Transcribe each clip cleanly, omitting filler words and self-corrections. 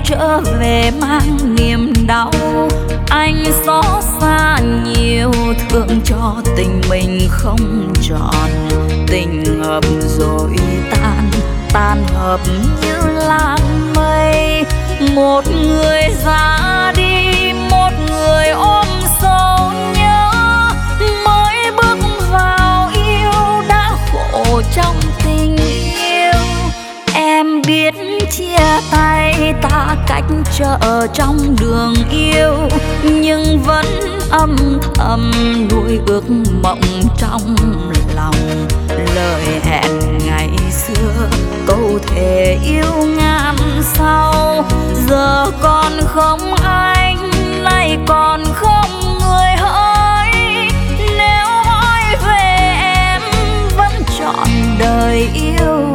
trở về mang niềm đau. Anh xót xa nhiều, thương cho tình mình không trọn. Tình hợp rồi tan, tan hợp như làn mây. Một người ra đi, một người ôm sâu nhớ. Mới bước vào yêu đã khổ trong tình yêu. Em biết chia tay ta cách trở trong đường yêu, nhưng vẫn âm thầm nuôi ước mộng trong lòng. Lời hẹn ngày xưa, câu thề yêu ngàn sau. Giờ còn không anh, nay còn không người hỡi. Nếu hỏi về em, vẫn chọn đời yêu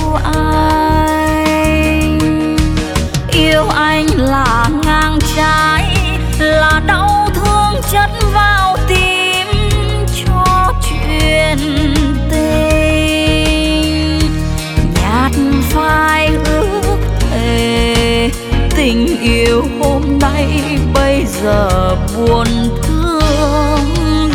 anh. Yêu anh là ngang trái, là đau thương chất vào tim cho chuyện tình. Nhạt phai ước thề, tình yêu hôm nay bây giờ buồn thương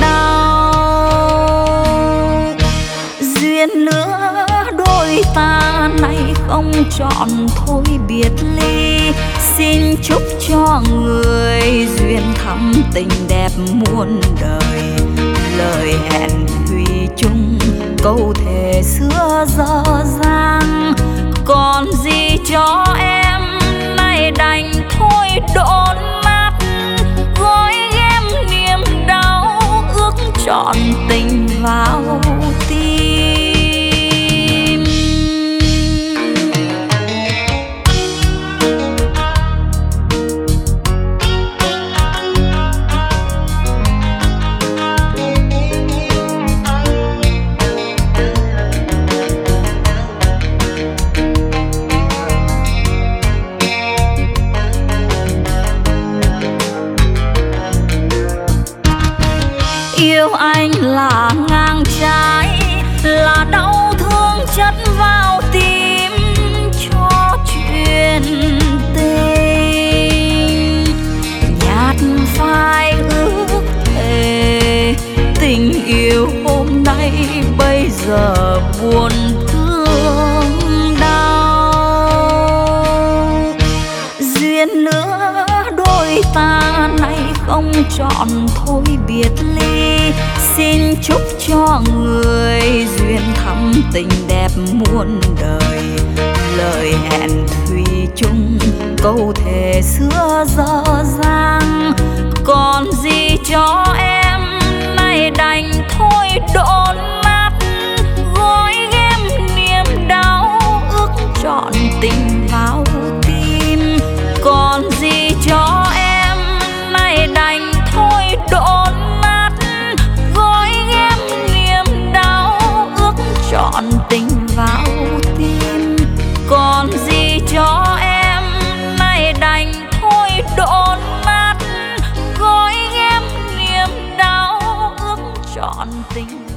đau. Duyên lứa đôi ta nay không chọn thôi biệt ly. Xin chúc cho người duyên thắm tình đẹp muôn đời. Lời hẹn thủy chung, câu thề xưa dở dang. Còn gì cho em nay đành thôi đốn nát. Gói ghém niềm đau, ước trọn tình vào tim. Yêu anh là ngang trái, là đau thương chất vào tim cho chuyện tình. Nhạt phai ước thề, tình yêu hôm nay bây giờ buồn thương đau. Duyên lứa đôi ta nay không chọn thôi biệt ly. Xin chúc cho người duyên thắm tình đẹp muôn đời. Lời hẹn thủy chung, câu thề xưa dở dang. Còn gì cho em nay đành thôi đốn nát. Gói ghém niềm đau, ước trọn tình vào tim. Còn gì cho em nay đành thôi đốn nát. Gói ghém niềm đau, ước trọn tình vào tim. Còn gì cho em nay đành thôi đốn nát. Gói ghém niềm đau, ước trọn tình